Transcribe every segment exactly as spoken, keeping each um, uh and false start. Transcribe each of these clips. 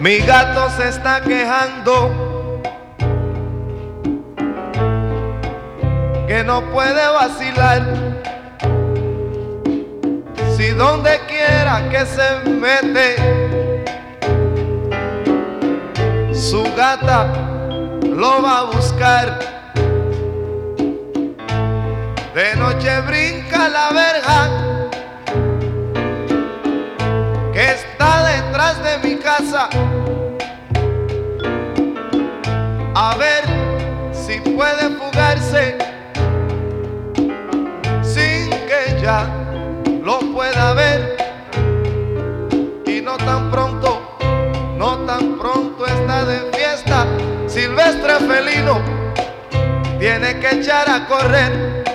Mi gato se está quejando que no puede vacilar. Si donde quiera que se mete, su gata lo va a buscar. De noche brinca la verja que está detrás de mi casa, a ver si puede fugarse sin que ya lo pueda ver. Y no tan pronto, no tan pronto está de fiesta, silvestre felino tiene que echar a correr.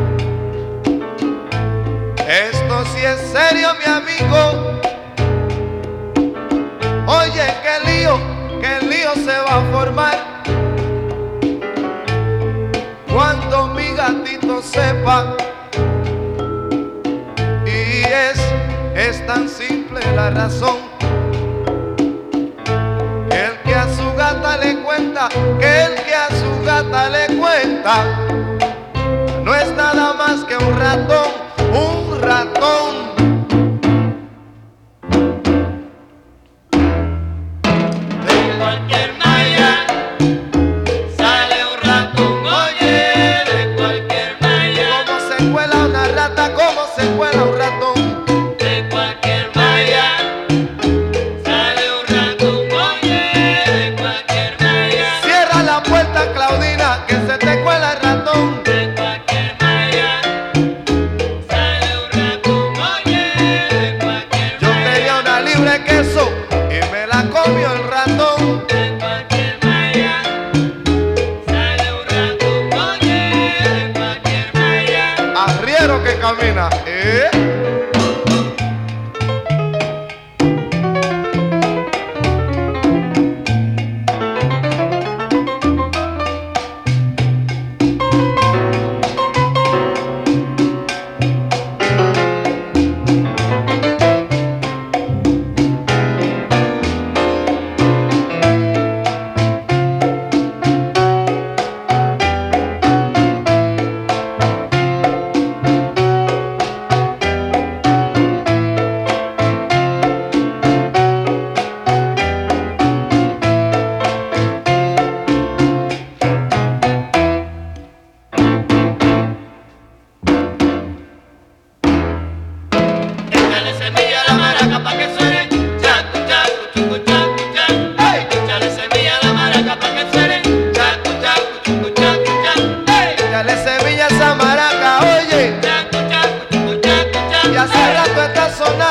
Esto sí es serio, mi amigo. Oye, qué lío, qué lío se va a formar cuando mi gatito sepa. Y es, es tan simple la razón. El que a su gata le cuenta, que el que a su gata le cuenta, no es nada más que un ratón, un ratón. De cualquier malla sale un ratón, oye, de cualquier malla. ¿Cómo se cuela una rata? ¿Cómo se cuela un ratón? De cualquier malla sale un ratón, oye, de cualquier malla. Cierra la puerta, Claudina, que se te cuela el ratón. De cualquier malla sale un ratón, oye, de cualquier Yo malla. quería una libre de queso y me la comió el ratón. De cualquier malla sale un ratón, oye, de cualquier malla. Arriero que camina, ¿eh? Échale semilla a la maraca pa' que suene chacu, chacu, chucu, chacu, chacu. Hey, échale semilla a la maraca pa' que suene chacu, chacu, chucu, chacu, chacu. Hey, Dale semilla a esa maraca, oye, chacu, chacu, chucu, chacu, chacu. y hace rato está sonando.